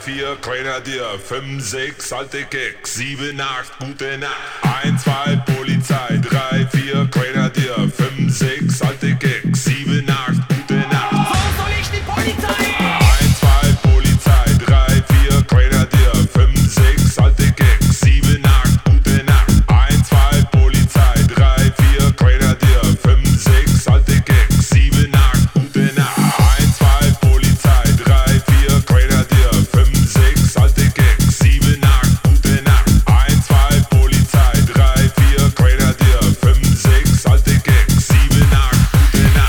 4, Grenadier, 5, 6, alte Keks, 7, 8, gute Nacht. 1, 2, Polizei, 3, 4, Grenadier, 5, 6, alte Keks, 7, 8, gute Nacht. Wo soll ich die Polizei? 1, 2, Polizei, 3, 4, Grenadier, 5, 6, alte Keks, 7, 8, gute Nacht. 1, 2, Polizei, 3, 4, Grenadier, 5, 6, alte Keks, 7, 8, gute Nacht. 1, 2, Polizei, 3, 4, Grenadier, 5, 6, alte Keks, 7, 8, gute Nacht. 1, 2, Polizei, 3, 4, Grenadier, 5, 6, alte Keks, 7, 8, gute Nacht.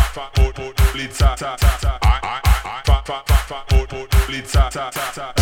Polizei.